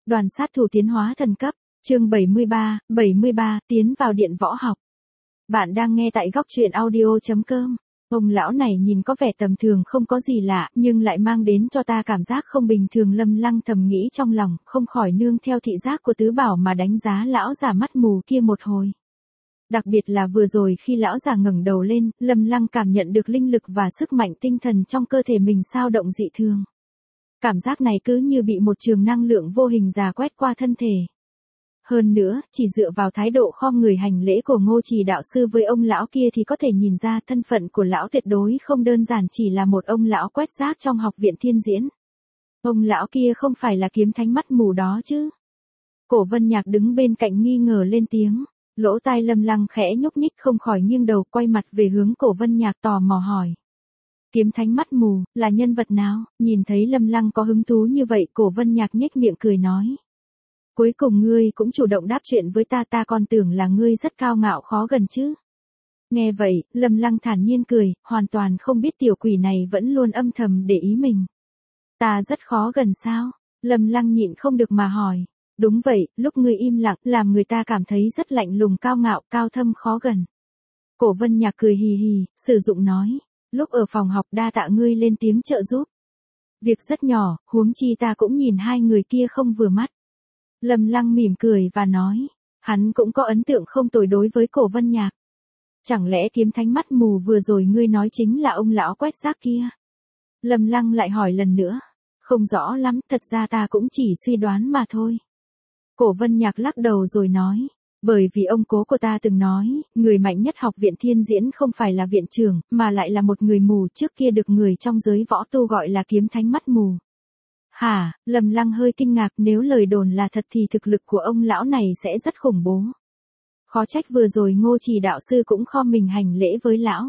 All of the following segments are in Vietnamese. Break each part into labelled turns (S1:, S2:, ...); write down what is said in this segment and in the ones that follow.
S1: Đoàn sát thủ tiến hóa thần cấp, chương 73, tiến vào điện võ học. Bạn đang nghe tại góc truyện audio.com. Ông lão này nhìn có vẻ tầm thường không có gì lạ, nhưng lại mang đến cho ta cảm giác không bình thường. Lâm Lăng thầm nghĩ trong lòng, không khỏi nương theo thị giác của Tứ Bảo mà đánh giá lão già mắt mù kia một hồi. Đặc biệt là vừa rồi khi lão già ngẩng đầu lên, Lâm Lăng cảm nhận được linh lực và sức mạnh tinh thần trong cơ thể mình xao động dị thường. Cảm giác này cứ như bị một trường năng lượng vô hình dà quét qua thân thể. Hơn nữa, chỉ dựa vào thái độ khom người hành lễ của Ngô Trì đạo sư với ông lão kia thì có thể nhìn ra thân phận của lão tuyệt đối không đơn giản chỉ là một ông lão quét rác trong học viện Thiên Diễn. Ông lão kia không phải là kiếm thánh mắt mù đó chứ? Cổ Vân Nhạc đứng bên cạnh nghi ngờ lên tiếng, lỗ tai Lâm Lăng khẽ nhúc nhích không khỏi nghiêng đầu quay mặt về hướng Cổ Vân Nhạc tò mò hỏi. Kiếm thánh mắt mù, là nhân vật nào? Nhìn thấy Lâm Lăng có hứng thú như vậy, Cổ Vân Nhạc nhếch miệng cười nói. Cuối cùng ngươi cũng chủ động đáp chuyện với ta còn tưởng là ngươi rất cao ngạo khó gần chứ. Nghe vậy, Lâm Lăng thản nhiên cười, hoàn toàn không biết tiểu quỷ này vẫn luôn âm thầm để ý mình. Ta rất khó gần sao? Lâm Lăng nhịn không được mà hỏi. Đúng vậy, lúc ngươi im lặng làm người ta cảm thấy rất lạnh lùng cao ngạo, cao thâm khó gần. Cổ Vân Nhạc cười hì hì, sử dụng nói. Lúc ở phòng học đa tạ ngươi lên tiếng trợ giúp. Việc rất nhỏ, huống chi ta cũng nhìn hai người kia không vừa mắt. Lâm Lăng mỉm cười và nói, hắn cũng có ấn tượng không tồi đối với Cổ Vân Nhạc. Chẳng lẽ kiếm thánh mắt mù vừa rồi ngươi nói chính là ông lão quét rác kia? Lâm Lăng lại hỏi lần nữa, không rõ lắm, thật ra ta cũng chỉ suy đoán mà thôi. Cổ Vân Nhạc lắc đầu rồi nói, bởi vì ông cố của ta từng nói, người mạnh nhất học viện Thiên Diễn không phải là viện trưởng, mà lại là một người mù, trước kia được người trong giới võ tu gọi là kiếm thánh mắt mù. Hả? Lâm Lăng hơi kinh ngạc, nếu lời đồn là thật thì thực lực của ông lão này sẽ rất khủng bố. Khó trách vừa rồi Ngô Trì đạo sư cũng khom mình hành lễ với lão.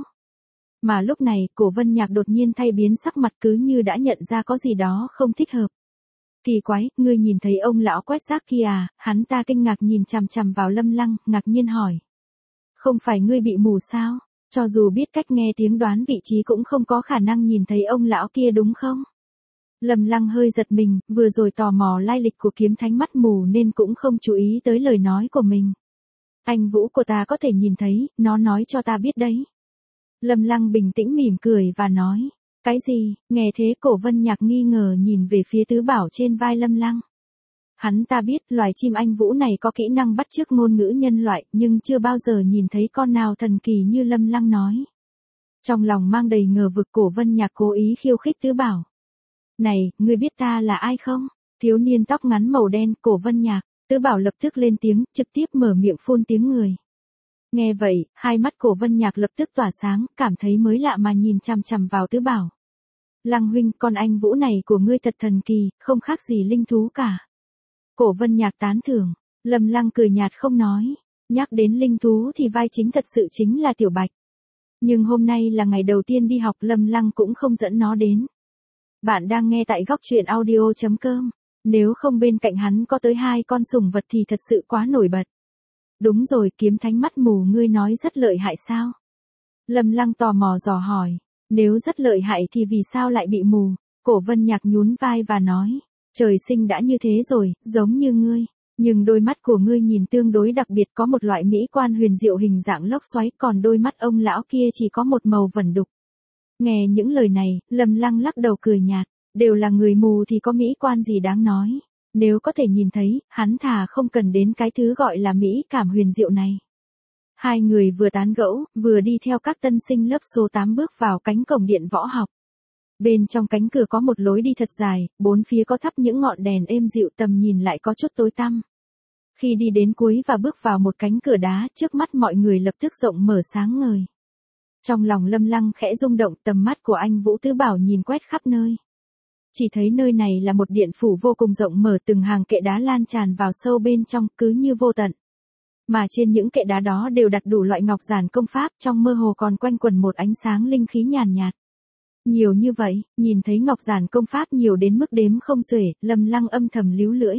S1: Mà lúc này, Cổ Vân Nhạc đột nhiên thay biến sắc mặt cứ như đã nhận ra có gì đó không thích hợp. Kỳ quái, ngươi nhìn thấy ông lão quét rác kia à? Hắn ta kinh ngạc nhìn chằm chằm vào Lâm Lăng, ngạc nhiên hỏi. Không phải ngươi bị mù sao? Cho dù biết cách nghe tiếng đoán vị trí cũng không có khả năng nhìn thấy ông lão kia đúng không? Lâm Lăng hơi giật mình, vừa rồi tò mò lai lịch của kiếm thánh mắt mù nên cũng không chú ý tới lời nói của mình. Anh Vũ của ta có thể nhìn thấy, nó nói cho ta biết đấy. Lâm Lăng bình tĩnh mỉm cười và nói. Cái gì? Nghe thế Cổ Vân Nhạc nghi ngờ nhìn về phía Tứ Bảo trên vai Lâm Lăng. Hắn ta biết loài chim anh Vũ này có kỹ năng bắt chước ngôn ngữ nhân loại, nhưng chưa bao giờ nhìn thấy con nào thần kỳ như Lâm Lăng nói. Trong lòng mang đầy ngờ vực, Cổ Vân Nhạc cố ý khiêu khích Tứ Bảo. Này, ngươi biết ta là ai không? Thiếu niên tóc ngắn màu đen, Cổ Vân Nhạc. Tứ Bảo lập tức lên tiếng, trực tiếp mở miệng phun tiếng người. Nghe vậy, hai mắt Cổ Vân Nhạc lập tức tỏa sáng, cảm thấy mới lạ mà nhìn chằm chằm vào Tứ Bảo. Lăng huynh, con anh Vũ này của ngươi thật thần kỳ, không khác gì linh thú cả. Cổ Vân Nhạc tán thưởng. Lâm Lăng cười nhạt không nói. Nhắc đến linh thú thì vai chính thật sự chính là Tiểu Bạch. Nhưng hôm nay là ngày đầu tiên đi học, Lâm Lăng cũng không dẫn nó đến. Bạn đang nghe tại góc truyện audio.com. Nếu không bên cạnh hắn có tới 2 con sủng vật thì thật sự quá nổi bật. Đúng rồi, kiếm thánh mắt mù ngươi nói rất lợi hại sao? Lâm Lăng tò mò dò hỏi. Nếu rất lợi hại thì vì sao lại bị mù? Cổ Vân Nhạc nhún vai và nói. Trời sinh đã như thế rồi, giống như ngươi. Nhưng đôi mắt của ngươi nhìn tương đối đặc biệt, có một loại mỹ quan huyền diệu hình dạng lốc xoáy, còn đôi mắt ông lão kia chỉ có một màu vẩn đục. Nghe những lời này, Lâm Lăng lắc đầu cười nhạt. Đều là người mù thì có mỹ quan gì đáng nói. Nếu có thể nhìn thấy, hắn thà không cần đến cái thứ gọi là mỹ cảm huyền diệu này. Hai người vừa tán gẫu, vừa đi theo các tân sinh lớp số 8 bước vào cánh cổng điện võ học. Bên trong cánh cửa có một lối đi thật dài, bốn phía có thắp những ngọn đèn êm dịu, tầm nhìn lại có chút tối tăm. Khi đi đến cuối và bước vào một cánh cửa đá, trước mắt mọi người lập tức rộng mở sáng ngời. Trong lòng Lâm Lăng khẽ rung động, tầm mắt của anh Vũ Tứ Bảo nhìn quét khắp nơi. Chỉ thấy nơi này là một điện phủ vô cùng rộng mở, từng hàng kệ đá lan tràn vào sâu bên trong, cứ như vô tận. Mà trên những kệ đá đó đều đặt đủ loại ngọc giản công pháp, trong mơ hồ còn quanh quẩn một ánh sáng linh khí nhàn nhạt. Nhiều như vậy, nhìn thấy ngọc giản công pháp nhiều đến mức đếm không xuể, Lâm Lăng âm thầm líu lưỡi.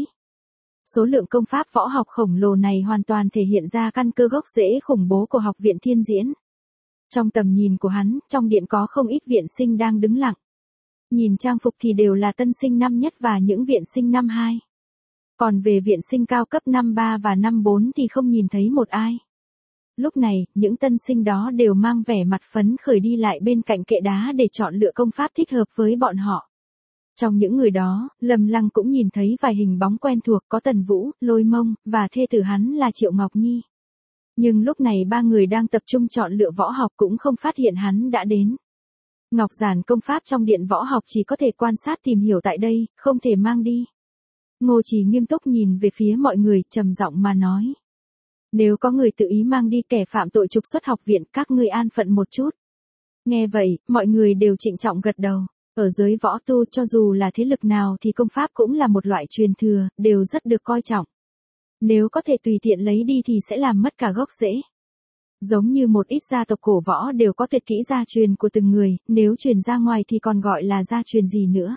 S1: Số lượng công pháp võ học khổng lồ này hoàn toàn thể hiện ra căn cơ gốc rễ khủng bố của học viện Thiên Diễn. Trong tầm nhìn của hắn, trong điện có không ít viện sinh đang đứng lặng. Nhìn trang phục thì đều là tân sinh năm nhất và những viện sinh năm 2. Còn về viện sinh cao cấp năm 3 và năm 4 thì không nhìn thấy một ai. Lúc này, những tân sinh đó đều mang vẻ mặt phấn khởi đi lại bên cạnh kệ đá để chọn lựa công pháp thích hợp với bọn họ. Trong những người đó, Lâm Lăng cũng nhìn thấy vài hình bóng quen thuộc, có Tần Vũ, Lôi Mông, và thê tử hắn là Triệu Ngọc Nhi. Nhưng lúc này ba người đang tập trung chọn lựa võ học cũng không phát hiện hắn đã đến. Ngọc giản công pháp trong điện võ học chỉ có thể quan sát tìm hiểu tại đây, không thể mang đi. Ngô Trì nghiêm túc nhìn về phía mọi người, trầm giọng mà nói. Nếu có người tự ý mang đi kẻ phạm tội trục xuất học viện, các ngươi an phận một chút. Nghe vậy, mọi người đều trịnh trọng gật đầu. Ở giới võ tu cho dù là thế lực nào thì công pháp cũng là một loại truyền thừa, đều rất được coi trọng. Nếu có thể tùy tiện lấy đi thì sẽ làm mất cả gốc rễ. Giống như một ít gia tộc cổ võ đều có tuyệt kỹ gia truyền của từng người, nếu truyền ra ngoài thì còn gọi là gia truyền gì nữa.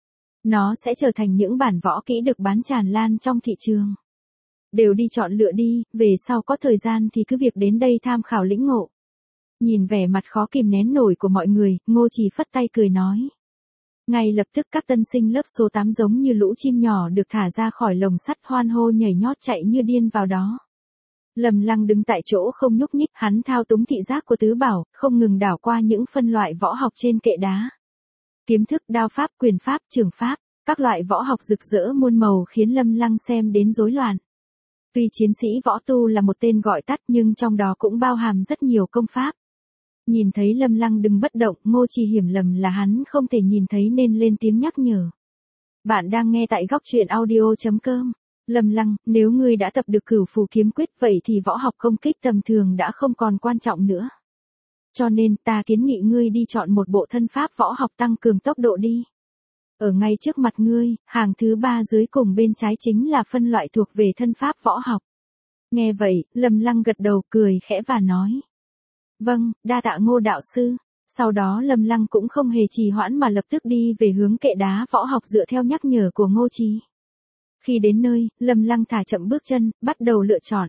S1: Nó sẽ trở thành những bản võ kỹ được bán tràn lan trong thị trường. Đều đi chọn lựa đi, về sau có thời gian thì cứ việc đến đây tham khảo lĩnh ngộ. Nhìn vẻ mặt khó kìm nén nổi của mọi người, Ngô Trì phất tay cười nói. Ngay lập tức các tân sinh lớp số 8 giống như lũ chim nhỏ được thả ra khỏi lồng sắt, hoan hô nhảy nhót chạy như điên vào đó. Lâm Lăng đứng tại chỗ không nhúc nhích, hắn thao túng thị giác của tứ bảo, không ngừng đảo qua những phân loại võ học trên kệ đá. Kiếm thức, đao pháp, quyền pháp, trường pháp, các loại võ học rực rỡ muôn màu khiến Lâm Lăng xem đến rối loạn. Tuy chiến sĩ võ tu là một tên gọi tắt nhưng trong đó cũng bao hàm rất nhiều công pháp. Nhìn thấy Lâm Lăng đứng bất động, Ngô Trì hiểu lầm là hắn không thể nhìn thấy nên lên tiếng nhắc nhở. Bạn đang nghe tại góc truyện audio.com. Lâm Lăng, nếu ngươi đã tập được Cửu Phù Kiếm Quyết vậy thì võ học công kích tầm thường đã không còn quan trọng nữa. Cho nên ta kiến nghị ngươi đi chọn một bộ thân pháp võ học tăng cường tốc độ đi. Ở ngay trước mặt ngươi, hàng thứ 3 dưới cùng bên trái chính là phân loại thuộc về thân pháp võ học. Nghe vậy, Lâm Lăng gật đầu cười khẽ và nói. Vâng, đa tạ Ngô đạo sư. Sau đó Lâm Lăng cũng không hề trì hoãn mà lập tức đi về hướng kệ đá võ học dựa theo nhắc nhở của Ngô Trì. Khi đến nơi, Lâm Lăng thả chậm bước chân, bắt đầu lựa chọn.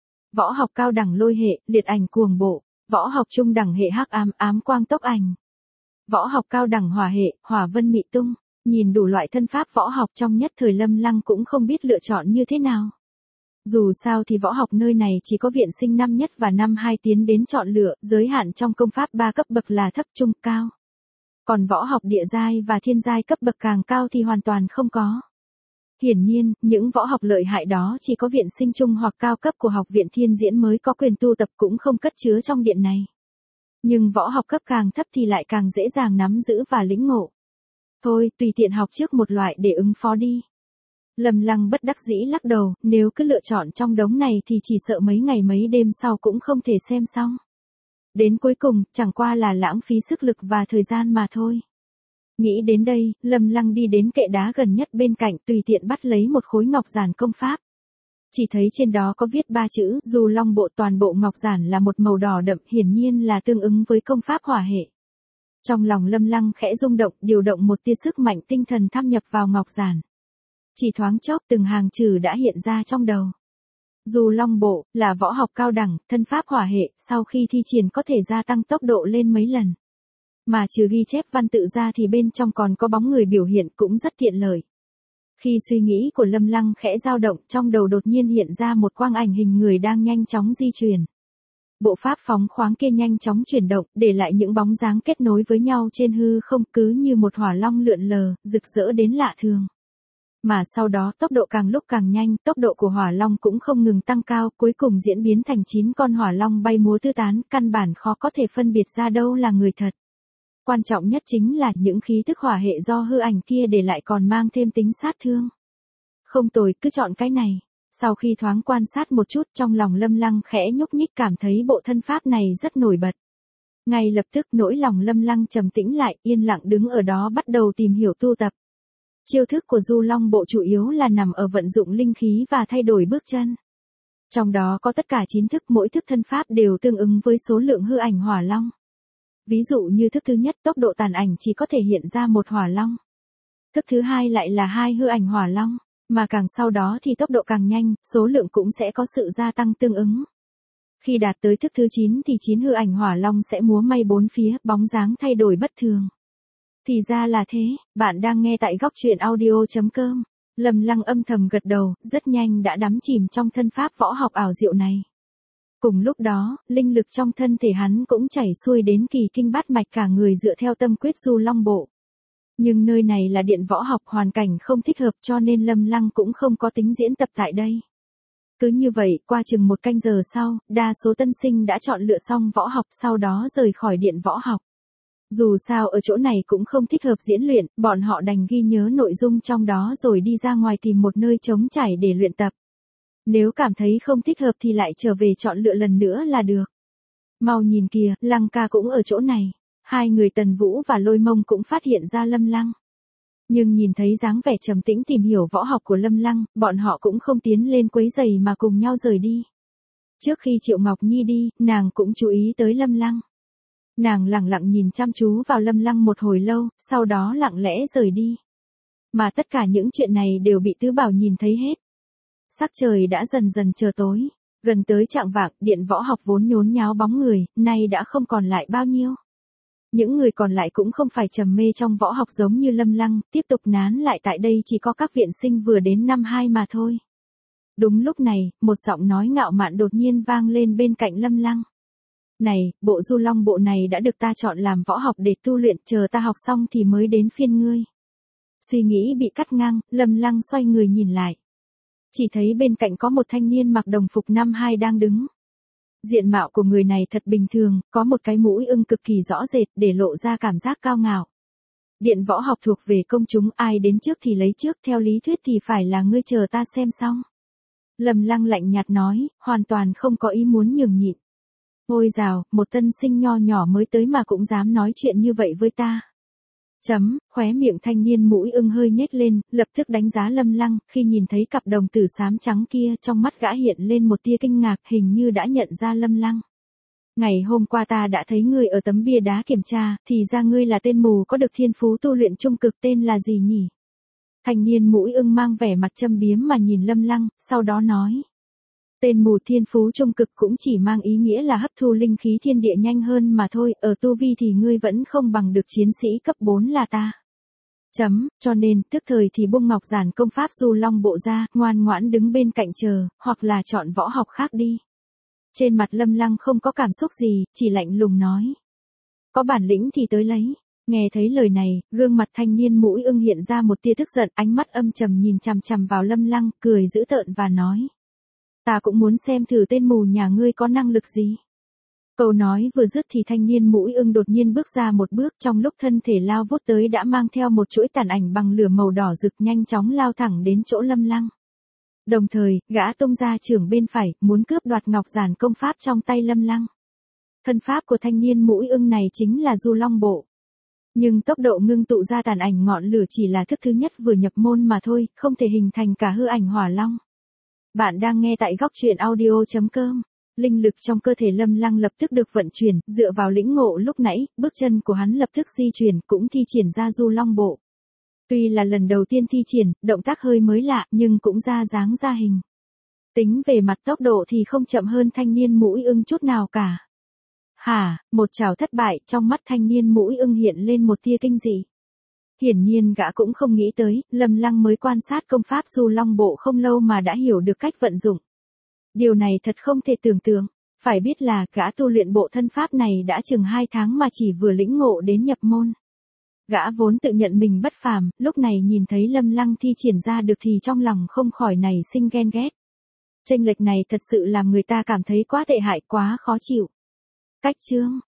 S1: Võ học cao đẳng lôi hệ, liệt ảnh cuồng bộ. Võ học trung đẳng hệ hắc ám, ám quang tốc ảnh. Võ học cao đẳng hỏa hệ, hỏa vân mị tung. Nhìn đủ loại thân pháp võ học trong nhất thời Lâm Lăng cũng không biết lựa chọn như thế nào. Dù sao thì võ học nơi này chỉ có viện sinh năm nhất và năm 2 tiến đến chọn lựa, giới hạn trong công pháp 3 cấp bậc là thấp trung cao. Còn võ học địa giai và thiên giai cấp bậc càng cao thì hoàn toàn không có. Hiển nhiên, những võ học lợi hại đó chỉ có viện sinh trung hoặc cao cấp của học viện Thiên Diễn mới có quyền tu tập, cũng không cất chứa trong điện này. Nhưng võ học cấp càng thấp thì lại càng dễ dàng nắm giữ và lĩnh ngộ. Thôi, tùy tiện học trước một loại để ứng phó đi. Lâm Lăng bất đắc dĩ lắc đầu, nếu cứ lựa chọn trong đống này thì chỉ sợ mấy ngày mấy đêm sau cũng không thể xem xong. Đến cuối cùng, chẳng qua là lãng phí sức lực và thời gian mà thôi. Nghĩ đến đây, Lâm Lăng đi đến kệ đá gần nhất bên cạnh, tùy tiện bắt lấy một khối ngọc giản công pháp. Chỉ thấy trên đó có viết 3 chữ, dù long bộ, toàn bộ ngọc giản là một màu đỏ đậm, hiển nhiên là tương ứng với công pháp hỏa hệ. Trong lòng Lâm Lăng khẽ rung động, điều động một tia sức mạnh tinh thần thâm nhập vào ngọc giản. Chỉ thoáng chốc từng hàng chữ đã hiện ra trong đầu. Dù long bộ là võ học cao đẳng, thân pháp hỏa hệ, sau khi thi triển có thể gia tăng tốc độ lên mấy lần. Mà trừ ghi chép văn tự ra thì bên trong còn có bóng người biểu hiện cũng rất tiện lợi. Khi suy nghĩ của Lâm Lăng khẽ dao động, trong đầu đột nhiên hiện ra một quang ảnh hình người đang nhanh chóng di chuyển. Bộ pháp phóng khoáng kia nhanh chóng chuyển động, để lại những bóng dáng kết nối với nhau trên hư không, cứ như một hỏa long lượn lờ, rực rỡ đến lạ thường. Mà sau đó tốc độ càng lúc càng nhanh, tốc độ của hỏa long cũng không ngừng tăng cao, cuối cùng diễn biến thành 9 con hỏa long bay múa tứ tán, căn bản khó có thể phân biệt ra đâu là người thật. Quan trọng nhất chính là những khí tức hỏa hệ do hư ảnh kia để lại còn mang thêm tính sát thương. Không tồi, cứ chọn cái này. Sau khi thoáng quan sát một chút, trong lòng Lâm Lăng khẽ nhúc nhích, cảm thấy bộ thân pháp này rất nổi bật. Ngay lập tức nỗi lòng Lâm Lăng trầm tĩnh lại, yên lặng đứng ở đó bắt đầu tìm hiểu tu tập. Chiêu thức của Du Long bộ chủ yếu là nằm ở vận dụng linh khí và thay đổi bước chân. Trong đó có tất cả 9 thức, mỗi thức thân pháp đều tương ứng với số lượng hư ảnh hỏa long. Ví dụ như thức thứ nhất, tốc độ tàn ảnh chỉ có thể hiện ra một hỏa long. Thức thứ hai lại là 2 hư ảnh hỏa long, mà càng sau đó thì tốc độ càng nhanh, số lượng cũng sẽ có sự gia tăng tương ứng. Khi đạt tới thức thứ 9 thì 9 hư ảnh hỏa long sẽ múa may bốn phía, bóng dáng thay đổi bất thường. Thì ra là thế, bạn đang nghe tại góc truyện audio.com. Lâm Lăng âm thầm gật đầu, rất nhanh đã đắm chìm trong thân pháp võ học ảo diệu này. Cùng lúc đó, linh lực trong thân thể hắn cũng chảy xuôi đến kỳ kinh bát mạch cả người dựa theo tâm quyết Du Long Bộ. Nhưng nơi này là điện võ học, hoàn cảnh không thích hợp cho nên Lâm Lăng cũng không có tính diễn tập tại đây. Cứ như vậy, qua chừng 1 canh giờ sau, đa số tân sinh đã chọn lựa xong võ học sau đó rời khỏi điện võ học. Dù sao ở chỗ này cũng không thích hợp diễn luyện, bọn họ đành ghi nhớ nội dung trong đó rồi đi ra ngoài tìm một nơi trống trải để luyện tập. Nếu cảm thấy không thích hợp thì lại trở về chọn lựa lần nữa là được. Mau nhìn kìa, Lăng ca cũng ở chỗ này. Hai người Tần Vũ và Lôi Mông cũng phát hiện ra Lâm Lăng. Nhưng nhìn thấy dáng vẻ trầm tĩnh tìm hiểu võ học của Lâm Lăng, bọn họ cũng không tiến lên quấy rầy mà cùng nhau rời đi. Trước khi Triệu Ngọc Nhi đi, nàng cũng chú ý tới Lâm Lăng. Nàng lặng lặng nhìn chăm chú vào Lâm Lăng một hồi lâu, sau đó lặng lẽ rời đi. Mà tất cả những chuyện này đều bị Tứ Bảo nhìn thấy hết. Sắc trời đã dần dần trở tối. Gần tới chạng vạng, điện võ học vốn nhốn nháo bóng người, nay đã không còn lại bao nhiêu. Những người còn lại cũng không phải trầm mê trong võ học giống như Lâm Lăng, tiếp tục nán lại tại đây chỉ có các viện sinh vừa đến năm 2 mà thôi. Đúng lúc này, một giọng nói ngạo mạn đột nhiên vang lên bên cạnh Lâm Lăng. Này, bộ Du Long Bộ này đã được ta chọn làm võ học để tu luyện, chờ ta học xong thì mới đến phiên ngươi. Suy nghĩ bị cắt ngang, Lâm Lăng xoay người nhìn lại. Chỉ thấy bên cạnh có một thanh niên mặc đồng phục năm 2 đang đứng. Diện mạo của người này thật bình thường, có một cái mũi ưng cực kỳ rõ rệt để lộ ra cảm giác cao ngạo. Điện võ học thuộc về công chúng, ai đến trước thì lấy trước, theo lý thuyết thì phải là ngươi, chờ ta xem xong. Lâm Lăng lạnh nhạt nói, hoàn toàn không có ý muốn nhường nhịn. Ôi dào, một tân sinh nho nhỏ mới tới mà cũng dám nói chuyện như vậy với ta. Khóe miệng thanh niên mũi ưng hơi nhếch lên, lập tức đánh giá Lâm Lăng, khi nhìn thấy cặp đồng tử xám trắng kia, trong mắt gã hiện lên một tia kinh ngạc, hình như đã nhận ra Lâm Lăng. Ngày hôm qua ta đã thấy ngươi ở tấm bia đá kiểm tra, thì ra ngươi là tên mù có được thiên phú tu luyện trung cực, tên là gì nhỉ? Thanh niên mũi ưng mang vẻ mặt châm biếm mà nhìn Lâm Lăng, sau đó nói. Tên mù thiên phú trung cực cũng chỉ mang ý nghĩa là hấp thu linh khí thiên địa nhanh hơn mà thôi, ở tu vi thì ngươi vẫn không bằng được chiến sĩ cấp 4 là ta. Cho nên, tức thời thì buông ngọc giản công pháp Du Long Bộ ra, ngoan ngoãn đứng bên cạnh chờ, hoặc là chọn võ học khác đi. Trên mặt Lâm Lăng không có cảm xúc gì, chỉ lạnh lùng nói. Có bản lĩnh thì tới lấy. Nghe thấy lời này, gương mặt thanh niên mũi ưng hiện ra một tia tức giận, ánh mắt âm trầm nhìn chằm chằm vào Lâm Lăng, cười dữ tợn và nói. Ta cũng muốn xem thử tên mù nhà ngươi có năng lực gì. Câu nói vừa dứt thì thanh niên mũi ưng đột nhiên bước ra một bước, trong lúc thân thể lao vút tới đã mang theo một chuỗi tàn ảnh bằng lửa màu đỏ rực, nhanh chóng lao thẳng đến chỗ Lâm Lăng. Đồng thời, gã tung ra chưởng bên phải, muốn cướp đoạt ngọc giản công pháp trong tay Lâm Lăng. Thân pháp của thanh niên mũi ưng này chính là Du Long Bộ. Nhưng tốc độ ngưng tụ ra tàn ảnh ngọn lửa chỉ là thức thứ nhất vừa nhập môn mà thôi, không thể hình thành cả hư ảnh hỏa long. Bạn đang nghe tại góc truyện audio.com. Linh lực trong cơ thể Lâm Lăng lập tức được vận chuyển, dựa vào lĩnh ngộ lúc nãy, bước chân của hắn lập tức di chuyển, cũng thi triển ra Du Long Bộ. Tuy là lần đầu tiên thi triển, động tác hơi mới lạ, nhưng cũng ra dáng ra hình. Tính về mặt tốc độ thì không chậm hơn thanh niên mũi ưng chút nào cả. Một trảo thất bại, trong mắt thanh niên mũi ưng hiện lên một tia kinh dị. Hiển nhiên gã cũng không nghĩ tới, Lâm Lăng mới quan sát công pháp Du Long Bộ không lâu mà đã hiểu được cách vận dụng. Điều này thật không thể tưởng tượng. Phải biết là gã tu luyện bộ thân pháp này đã chừng 2 tháng mà chỉ vừa lĩnh ngộ đến nhập môn. Gã vốn tự nhận mình bất phàm, lúc này nhìn thấy Lâm Lăng thi triển ra được thì trong lòng không khỏi nảy sinh ghen ghét. Chênh lệch này thật sự làm người ta cảm thấy quá tệ hại, quá khó chịu. Cách chương